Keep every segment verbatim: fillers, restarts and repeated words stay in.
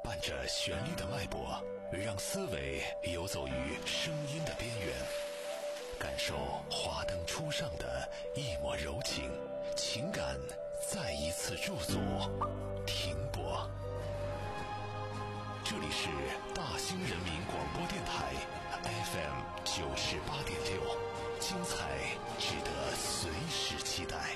伴着旋律的脉搏，让思维游走于声音的边缘，感受华灯初上的一抹柔情，情感再一次驻足停泊。这里是大兴人民广播电台 F M 九十八点六，精彩值得随时期待。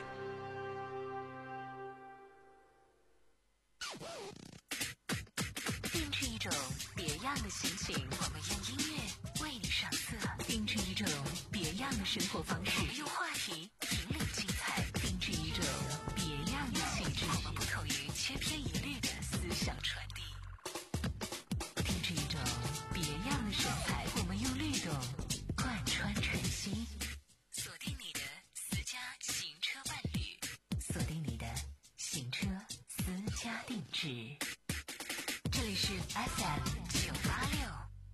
定制一种别样的心情，我们用音乐为你上色；定制一种别样的生活方式，我们用话题引领精彩；定制一种别样的气质，我们不同于千篇一律的思想传递；定制一种别样的神采，我们用律动贯穿晨曦。锁定你的私家行车伴侣，锁定你的行车私家定制。这里是 F M 九八六。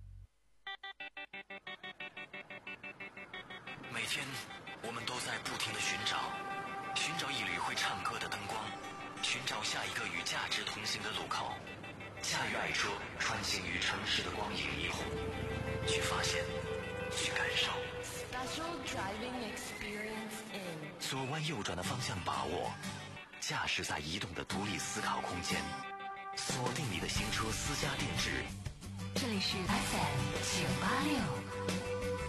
每天我们都在不停地寻找，寻找一缕会唱歌的灯光，寻找下一个与价值同行的路口，驾驭爱车穿行于城市的光影霓虹，去发现，去感受。 Special driving experience in 左弯右转的方向把握，驾驶在移动的独立思考空间，锁定你的行车私家定制。 这里是 F M 九八六。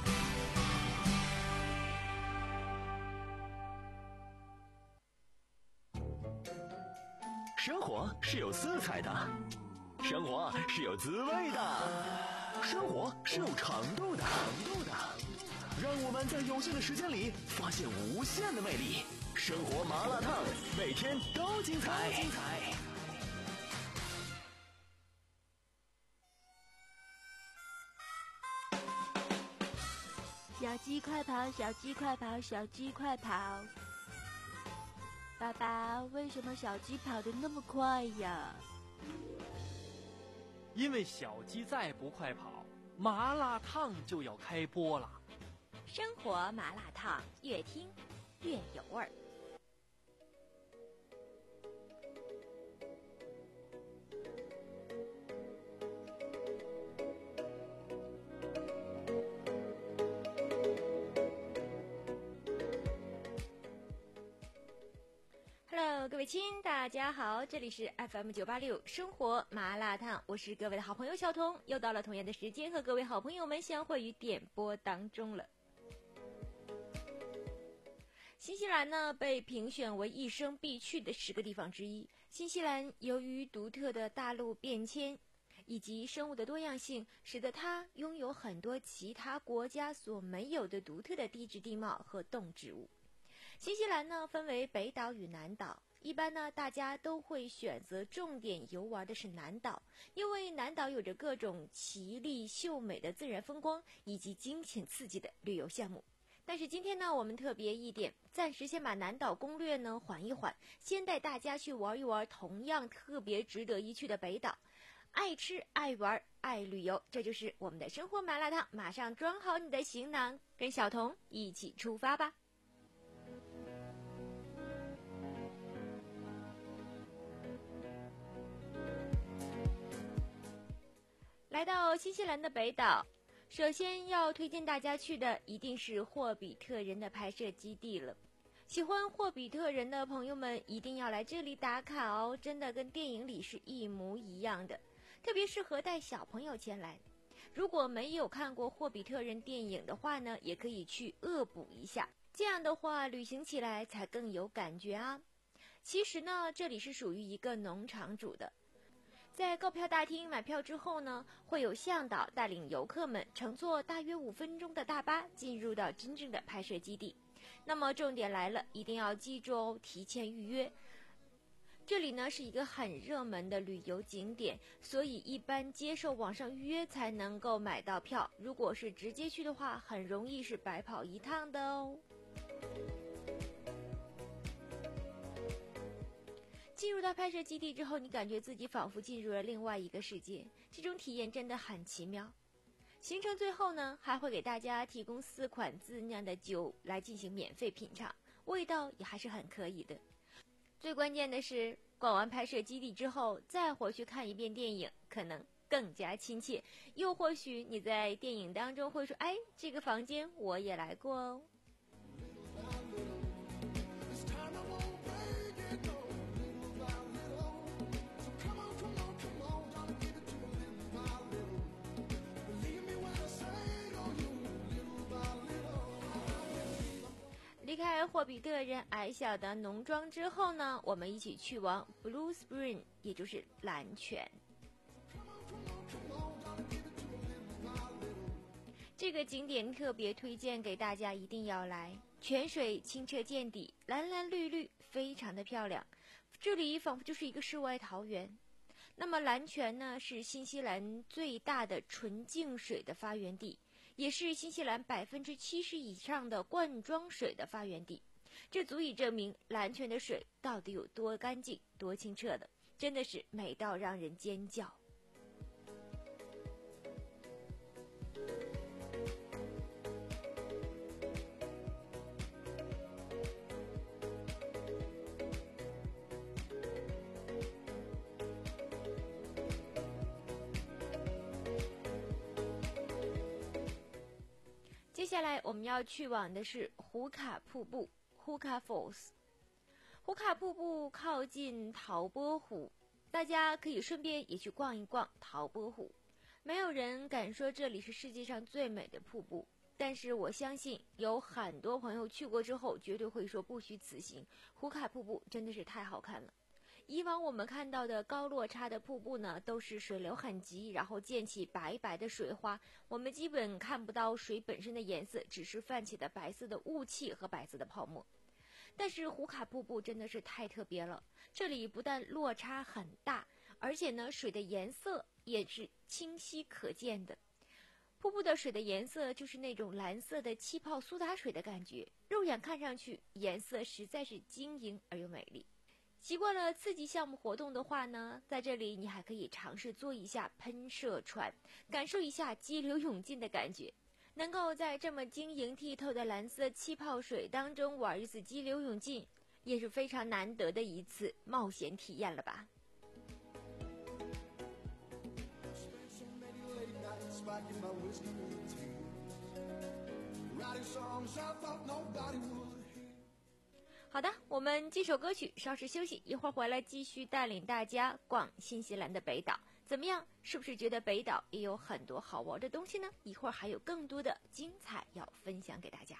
生活是有色彩的，生活是有滋味的，生活是有长度的。长度的，让我们在有限的时间里发现无限的魅力。生活麻辣烫，每天都精彩。精彩。 小鸡快跑，小鸡快跑，小鸡快跑！爸爸，为什么小鸡跑得那么快呀？ 因为小鸡再不快跑，麻辣烫就要开播了。 生活麻辣烫，越听越有味儿。Hello， 各位亲，大家好，这里是 F M 九八六生活麻辣烫，我是各位的好朋友小彤，又到了同样的时间和各位好朋友们相会于点播当中了。新西兰呢被评选为一生必去的十个地方之一。新西兰由于独特的大陆变迁以及生物的多样性，使得它拥有很多其他国家所没有的独特的地质地貌和动植物。新西兰呢分为北岛与南岛，一般呢大家都会选择重点游玩的是南岛，因为南岛有着各种奇丽秀美的自然风光以及惊险刺激的旅游项目。但是今天呢我们特别一点，暂时先把南岛攻略呢缓一缓，先带大家去玩一玩同样特别值得一去的北岛。爱吃爱玩爱旅游，这就是我们的生活麻辣烫，马上装好你的行囊，跟小彤一起出发吧。来到新西兰的北岛，首先要推荐大家去的一定是霍比特人的拍摄基地了。喜欢霍比特人的朋友们一定要来这里打卡哦，真的跟电影里是一模一样的，特别适合带小朋友前来。如果没有看过霍比特人电影的话呢，也可以去恶补一下，这样的话旅行起来才更有感觉啊。其实呢，这里是属于一个农场主的。在购票大厅买票之后呢，会有向导带领游客们乘坐大约五分钟的大巴进入到真正的拍摄基地。那么重点来了，一定要记住哦，提前预约。这里呢是一个很热门的旅游景点，所以一般接受网上预约才能够买到票，如果是直接去的话，很容易是白跑一趟的哦。进入到拍摄基地之后，你感觉自己仿佛进入了另外一个世界，这种体验真的很奇妙。行程最后呢，还会给大家提供四款自酿的酒来进行免费品尝，味道也还是很可以的。最关键的是， 逛完拍摄基地之后，再回去看一遍电影，可能更加亲切。又或许你在电影当中会说，哎，这个房间我也来过哦。离开霍比特人矮小的农庄之后呢，我们一起去往 Blue Spring， 也就是蓝泉。这个景点特别推荐给大家，一定要来。泉水清澈见底，蓝蓝绿绿，非常的漂亮。这里仿佛就是一个世外桃源。那么蓝泉呢，是新西兰最大的纯净水的发源地，也是新西兰百分之七十以上的罐装水的发源地。这足以证明蓝泉的水到底有多干净、多清澈的，真的是美到让人尖叫。接下来我们要去往的是胡卡瀑布 Huka Falls。 胡卡瀑布靠近陶波湖，大家可以顺便也去逛一逛陶波湖。没有人敢说这里是世界上最美的瀑布，但是我相信有很多朋友去过之后绝对会说不虚此行。胡卡瀑布真的是太好看了。以往我们看到的高落差的瀑布呢，都是水流很急，然后溅起白白的水花，我们基本看不到水本身的颜色，只是泛起的白色的雾气和白色的泡沫。但是胡卡瀑布真的是太特别了，这里不但落差很大，而且呢水的颜色也是清晰可见的。瀑布的水的颜色就是那种蓝色的气泡苏打水的感觉，肉眼看上去颜色实在是晶莹而又美丽。习惯了刺激项目活动的话呢，在这里你还可以尝试坐一下喷射船，感受一下激流勇进的感觉。能够在这么晶莹剔透的蓝色气泡水当中玩一次激流勇进，也是非常难得的一次冒险体验了吧。好的，我们这首歌曲稍事休息，一会儿回来继续带领大家逛新西兰的北岛。怎么样，是不是觉得北岛也有很多好玩的东西呢？一会儿还有更多的精彩要分享给大家。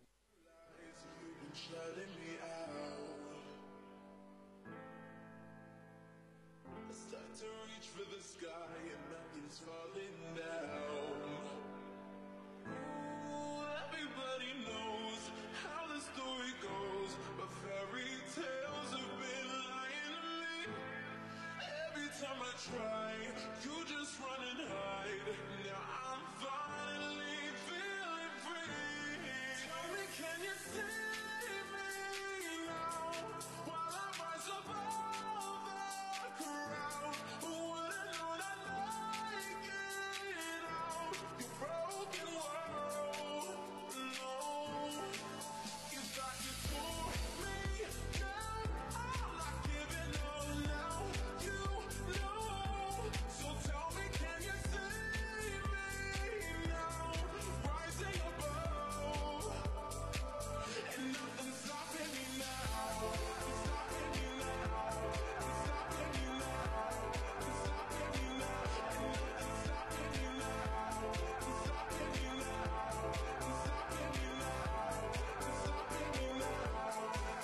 Time I try, you just run and hide. Now I'm finally feeling free. Tell me, can you see me now? While I rise above the crowd, wouldn't know that like it out. You broken world, no. You got to pull me down. I'm not giving up now. You so tell me, can you see me now? Rising above, and nothing's stopping me now. It's stopping me now. It's stopping me now. It's stopping me now. And nothing's stopping me now. It's stopping me now. It's stopping me now. It's stopping me now.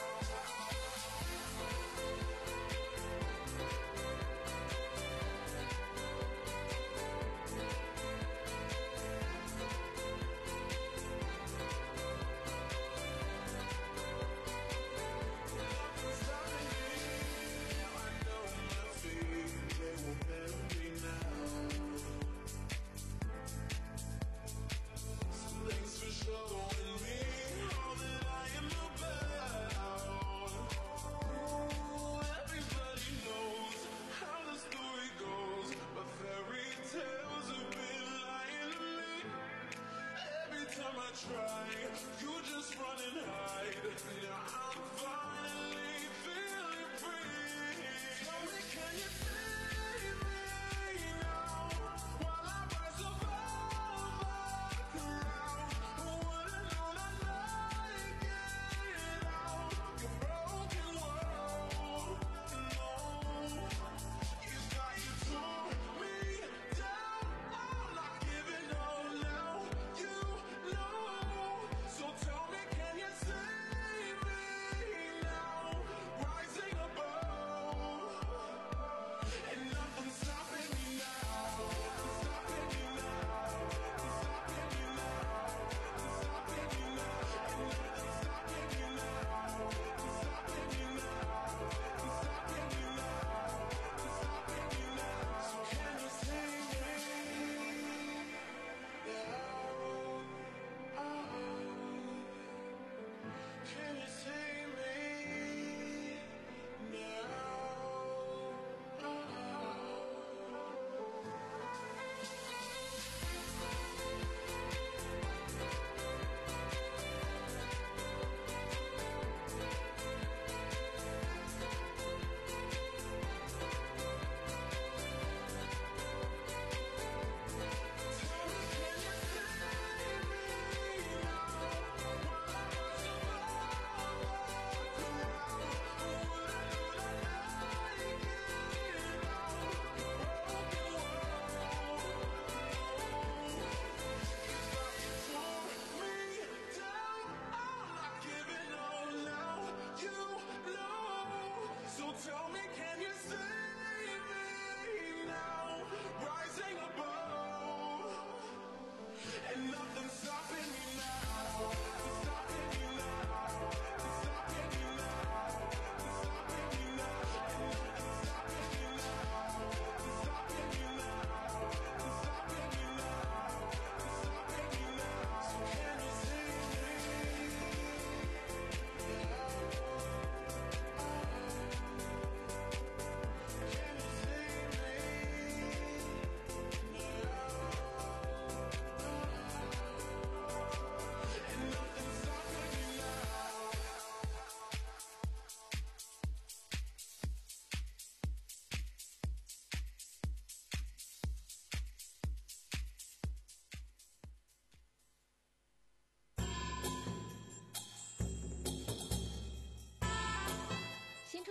Try, you just run and hide. Now I'm finally feeling free.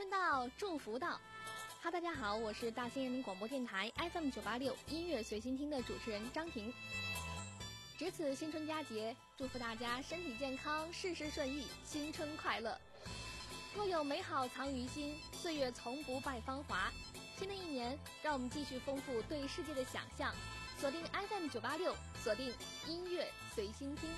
到，祝福到。哈，大家好，我是大兴人民广播电台 F M 九八六音乐随心听的主持人张婷。值此新春佳节，祝福大家身体健康，事事顺意，新春快乐。若有美好藏于心，岁月从不败芳华。新的一年，让我们继续丰富对世界的想象。锁定 F M 九八六，锁定音乐随心听。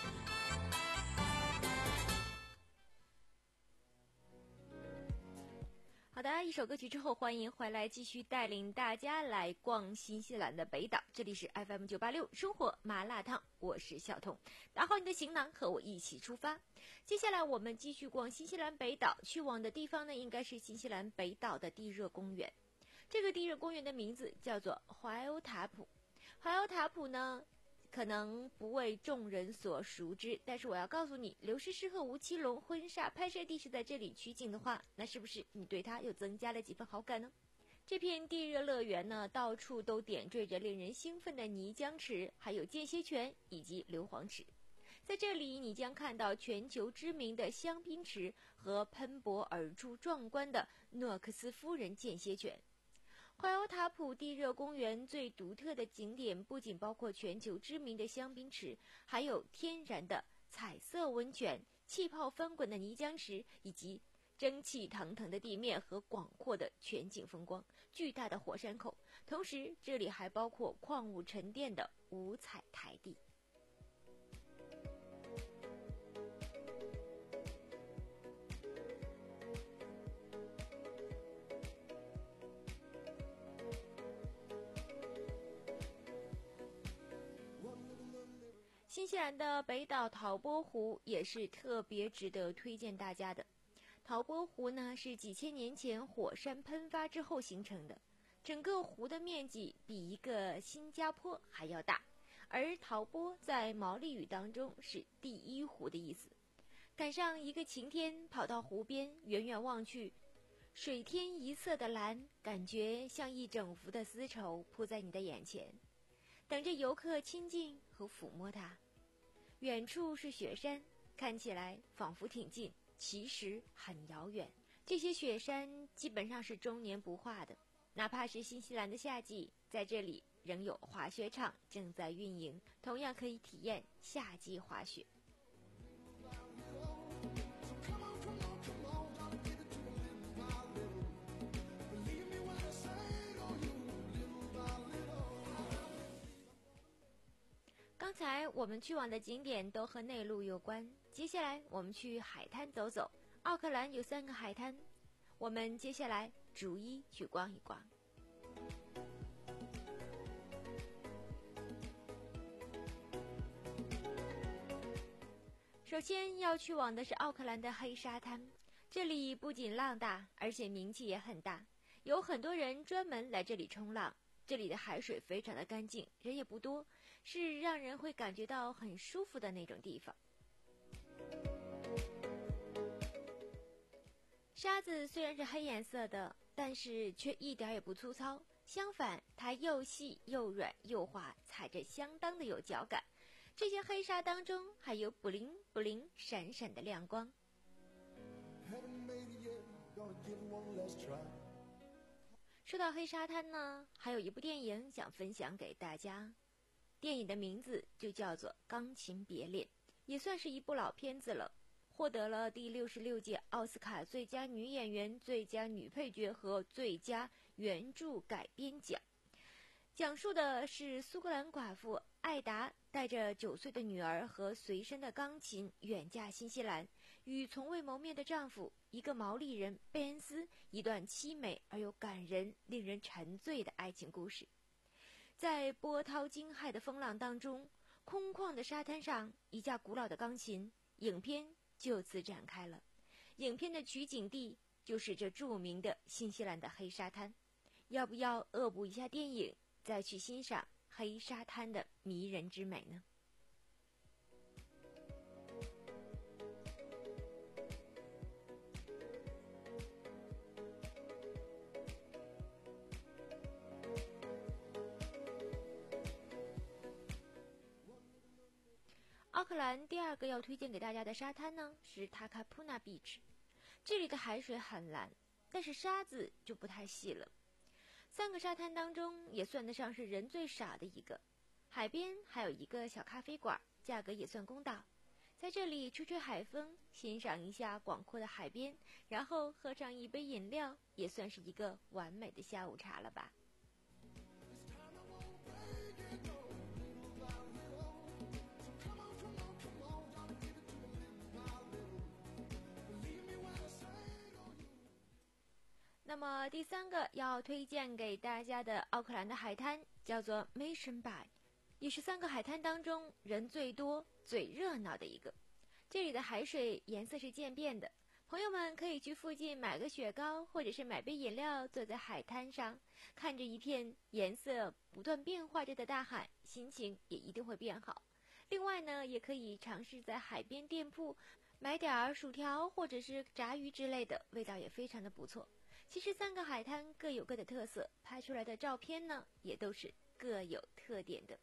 好的，一首歌曲之后，欢迎回来，继续带领大家来逛新西兰的北岛。这里是 F M 九八六生活麻辣烫，我是小彤。打好你的行囊，和我一起出发。接下来我们继续逛新西兰北岛，去往的地方呢，应该是新西兰北岛的地热公园。这个地热公园的名字叫做怀欧塔普。怀欧塔普呢，可能不为众人所熟知，但是我要告诉你，刘诗诗和吴奇隆婚纱拍摄地是在这里取景的话，那是不是你对他又增加了几分好感呢？这片地热乐园呢，到处都点缀着令人兴奋的泥浆池，还有间歇泉以及硫磺池。在这里，你将看到全球知名的香槟池和喷薄而出壮观的诺克斯夫人间歇泉。怀欧塔普地热公园最独特的景点不仅包括全球知名的香槟池，还有天然的彩色温泉、气泡翻滚的泥浆池，以及蒸汽腾腾的地面和广阔的全景风光、巨大的火山口。同时，这里还包括矿物沉淀的五彩台地。新西兰的北岛陶波湖也是特别值得推荐大家的。陶波湖呢，是几千年前火山喷发之后形成的，整个湖的面积比一个新加坡还要大，而陶波在毛利语当中是第一湖的意思。赶上一个晴天，跑到湖边，远远望去，水天一色的蓝，感觉像一整幅的丝绸铺在你的眼前，等着游客亲近和抚摸它。远处是雪山，看起来仿佛挺近，其实很遥远。这些雪山基本上是终年不化的，哪怕是新西兰的夏季，在这里仍有滑雪场正在运营，同样可以体验夏季滑雪。刚才我们去往的景点都和内陆有关，接下来我们去海滩走走。奥克兰有三个海滩，我们接下来逐一去逛一逛。首先要去往的是奥克兰的黑沙滩，这里不仅浪大，而且名气也很大，有很多人专门来这里冲浪。这里的海水非常的干净，人也不多，是让人会感觉到很舒服的那种地方。沙子虽然是黑颜色的，但是却一点也不粗糙，相反，它又细又软又滑，踩着相当的有脚感。这些黑沙当中还有布灵布灵闪闪的亮光。说到黑沙滩呢，还有一部电影想分享给大家，电影的名字就叫做《钢琴别恋》，也算是一部老片子了，获得了第六十六届奥斯卡最佳女演员、最佳女配角和最佳原著改编奖。讲述的是苏格兰寡妇艾达带着九岁的女儿和随身的钢琴远嫁新西兰，与从未谋面的丈夫一个毛利人贝恩斯一段凄美而又感人、令人沉醉的爱情故事。在波涛惊骇的风浪当中，空旷的沙滩上，一架古老的钢琴，影片就此展开了。影片的取景地就是这著名的新西兰的黑沙滩。要不要恶补一下电影，再去欣赏黑沙滩的迷人之美呢？奥克兰第二个要推荐给大家的沙滩呢，是塔卡普纳 Beach。这里的海水很蓝， 但是沙子就不太细了。三个沙滩当中也算得上是人最傻的一个。海边还有一个小咖啡馆，价格也算公道，在这里吹吹海风，欣赏一下广阔的海边，然后喝上一杯饮料，也算是一个完美的下午茶了吧。那么第三个要推荐给大家的奥克兰的海滩叫做 Mission Bay， 也是三个海滩当中人最多最热闹的一个。这里的海水颜色是渐变的，朋友们可以去附近买个雪糕，或者是买杯饮料，坐在海滩上，看着一片颜色不断变化着的大海，心情也一定会变好。另外呢，也可以尝试在海边店铺买点儿薯条或者是炸鱼之类的，味道也非常的不错。其实三个海滩各有各的特色，拍出来的照片呢也都是各有特点的。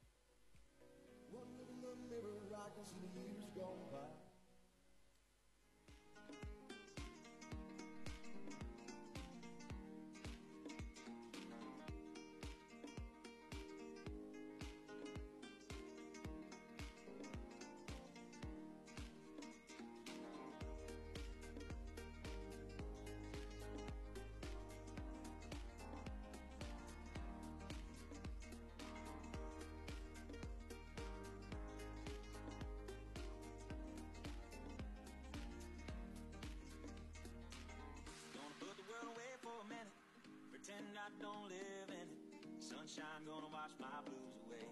Pretend I don't live in it. Sunshine gonna wash my blues away.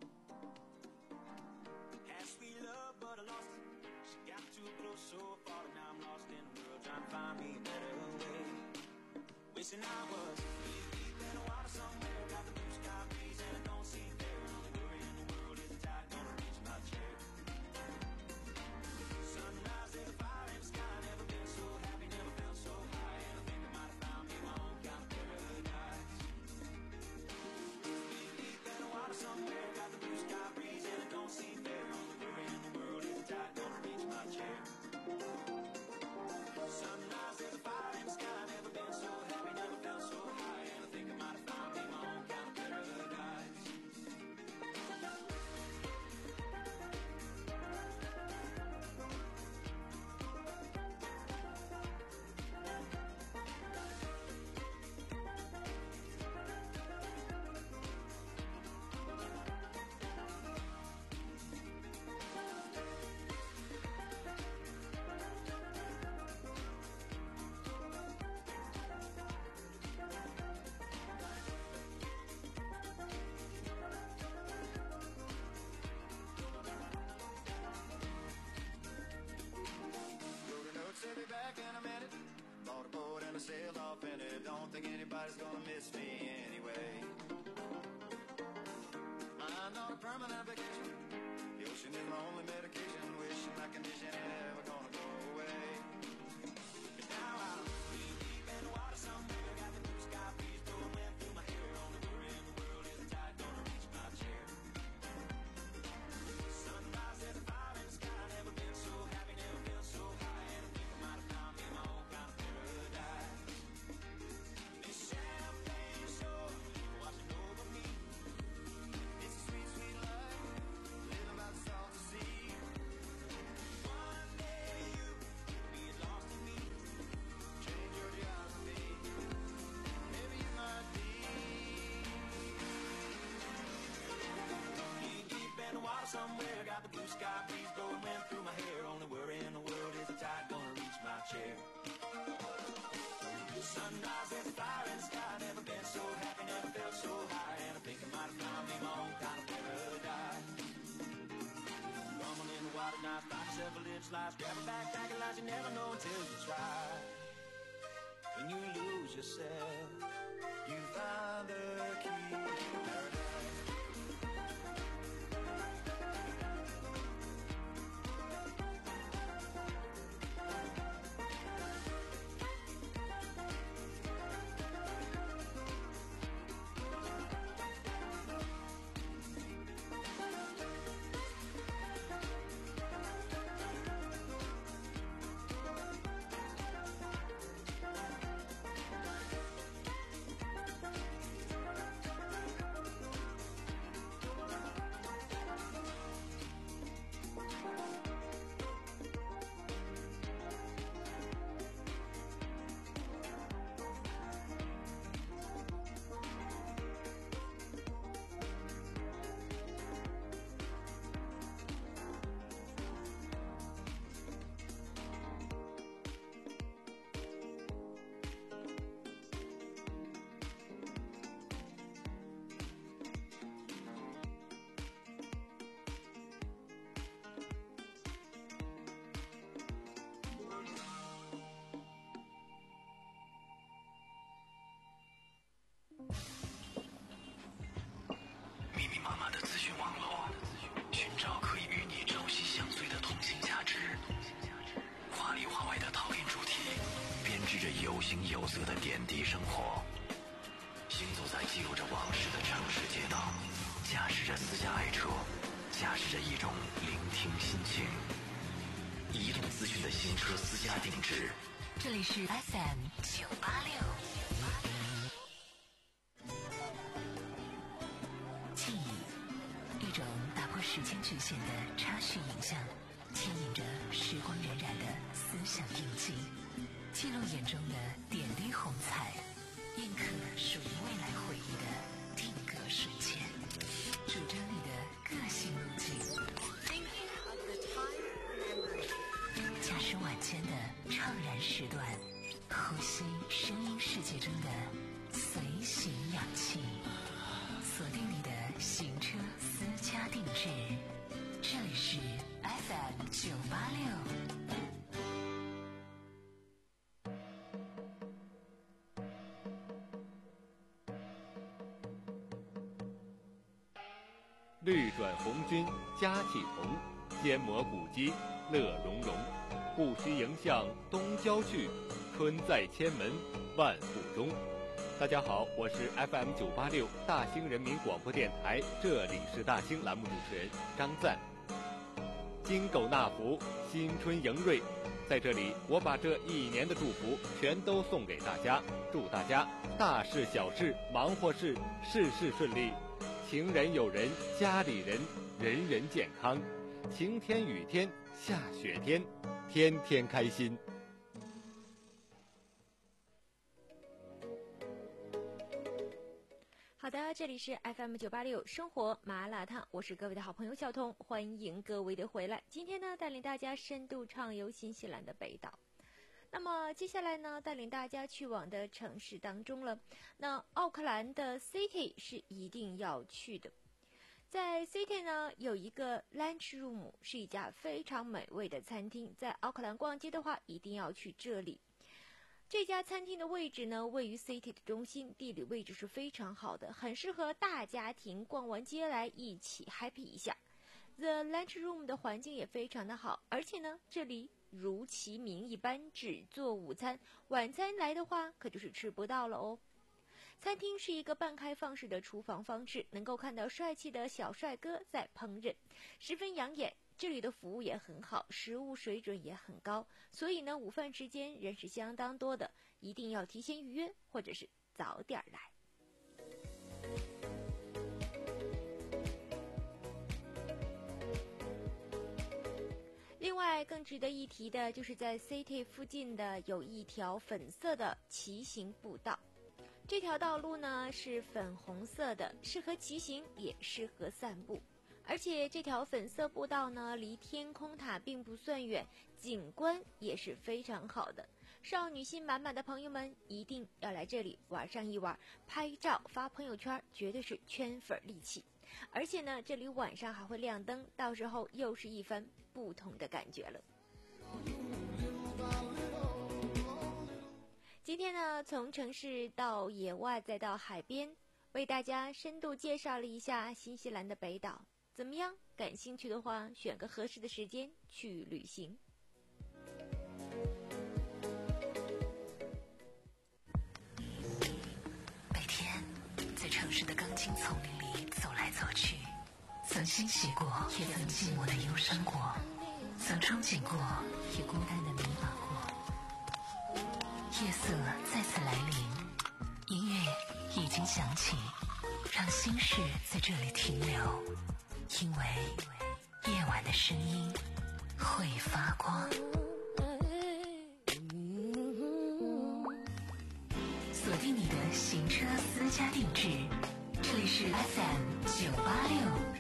Had sweet love, but I lost it. She got too close, so far, and now I'm lost in the world, trying to find me a better way. Wishing I was deep in the water somewhere, got the blue sky breeze, and it don't seem fair. Only worry in the world is the tide gonna reach my chair. Sunrise, there's a fire in the sky. Never been so happy, never felt so high, and I think I might have found me my own kind of paradise. Deep in the water somewhere, got the blue sky breeze, and it don't seem fair. Only worry in the world is the tide gonna reach my chair. Sunrise, there's a fire in the sky. Never been so happy, never felt so high, and I think I might have found me my own kind of paradise. I'll be back in a minute. Bought a boat and I sailed off in it. Don't think anybody's gonna miss me anyway. I'm not a permanent vacation. The ocean is my only medication. Wishing my condition ain't ever gonna go away. But now I'm deep, deep in the water somewhere. Got the blue sky breeze blowing wind through my hair. Only worry in the world is the tide gonna reach my chair. Sunrise, there's a fire in the sky. Never been so happy, never felt so high, and I think I might have found me my own kind of paradise. This champagne shore washing over me. It's a sweet, sweet life, living by the salty sea. One day you be lost in me, change your geography. Maybe you might be. Deep, deep in the water somewhere, got the blue sky breeze blowing wind through my hair. Only worry in the world is the tide gonna reach my chair. Sunrise, there's a fire in the sky. Never been so happy, never felt so high, and I think I might have found me my own kind of paradise. Rumbling in the water, now find yourself a little slice. Grab a backpack and lies, you never know until you try. When you lose yourself, you find the key to paradise. 有色的点滴生活。行走在记录着往事的城市街道，驾驶着私家爱车，驾驶着一种聆听心情。移动资讯的新车私家定制， 这里是 F M 九八六。记忆，一种打破时间局限的插叙影像，牵引着时光荏苒的思想印记，记录眼中的点滴红彩，印刻属于未来回忆的定格瞬间，主张你的个性路径。驾驶晚间的怅然时段，呼吸声音世界中的随行氧气，锁定你的行车私家定制，这里是 F M 九八六。 绿转红军佳气同，肩磨古肌乐融融。不须迎向东郊去，春在千门万户中。大家好，我是 F M 九八六大兴人民广播电台，这里是大兴栏目主持人张赞。金狗纳福，新春迎瑞，在这里我把这一年的祝福全都送给大家，祝大家大事小事忙活事事事顺利，情人友人家里人人人健康，晴天雨天下雪天，天天开心。 好的，这里是 F M 九八六生活麻辣烫，我是各位的好朋友小彤，欢迎各位的回来。今天呢，带领大家深度畅游新西兰的北岛。那么接下来呢，带领大家去往的城市当中了。那奥克兰的 City 是一定要去的。在 City 呢，有一个 Lunch Room， 是一家非常美味的餐厅。在奥克兰逛街的话，一定要去这里。这家餐厅的位置呢，位于 City 的中心，地理位置是非常好的，很适合大家庭逛完街来一起 happy 一下。The Lunch Room 的环境也非常的好，而且呢，这里如其名一般，只做午餐，晚餐来的话可就是吃不到了哦。餐厅是一个半开放式的厨房方式，能够看到帅气的小帅哥在烹饪，十分养眼。这里的服务也很好，食物水准也很高，所以呢，午饭时间人是相当多的，一定要提前预约或者是早点来。另外更值得一提的就是在 City 附近的有一条粉色的骑行步道，这条道路呢是粉红色的，适合骑行也适合散步，而且这条粉色步道呢离天空塔并不算远，景观也是非常好的。少女心满满的朋友们一定要来这里玩上一玩，拍照发朋友圈绝对是圈粉利器。而且呢，这里晚上还会亮灯，到时候又是一番不同的感觉了。今天呢，从城市到野外再到海边，为大家深度介绍了一下新西兰的北岛。怎么样？感兴趣的话，选个合适的时间去旅行。 每天在城市的钢筋丛林里走来走去，曾欣喜过，也曾寂寞的忧伤过，曾憧憬过，也孤单的迷茫过。夜色再次来临，音乐已经响起，让心事在这里停留，因为夜晚的声音会发光。锁定你的行车私家定制，这里是 F M 九八六。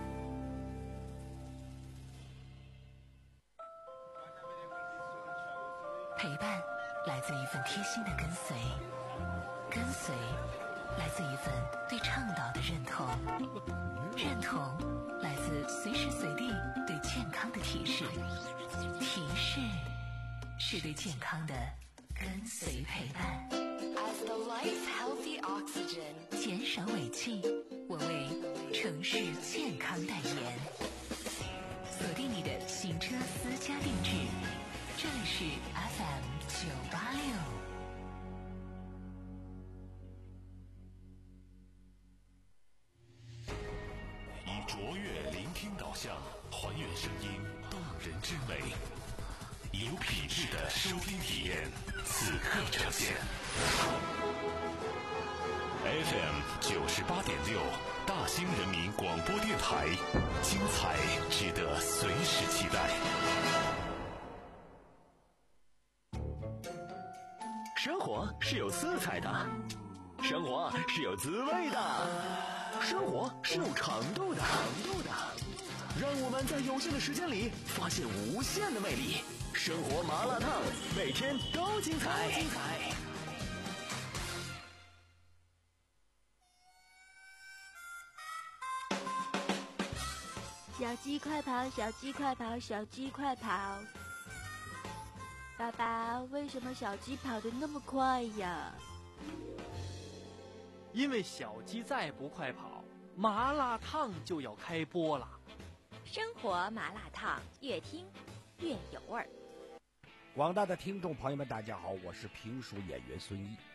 陪伴来自一份贴心的跟随，跟随来自一份对倡导的认同，认同来自随时随地对健康的提示，提示是对健康的跟随陪伴。 As the life healthy oxygen， 减少尾气，我为城市健康代言。锁定你的行车私家定制，这里是 F M 九八六。 像，还原声音动人之美，有品质的收听体验，此刻呈现。F M 九十八点六，大兴人民广播电台，精彩值得随时期待。 生活是有色彩的，生活是有滋味的，生活是有长度的。让我们在有限的时间里发现无限的魅力。生活麻辣烫，每天都精彩。精彩。 小鸡快跑，小鸡快跑，小鸡快跑！爸爸，为什么小鸡跑得那么快呀？ 因为小鸡再不快跑，麻辣烫就要开播了。 生活麻辣烫，越听越有味儿。 广大的听众朋友们，大家好，我是评书演员孙毅。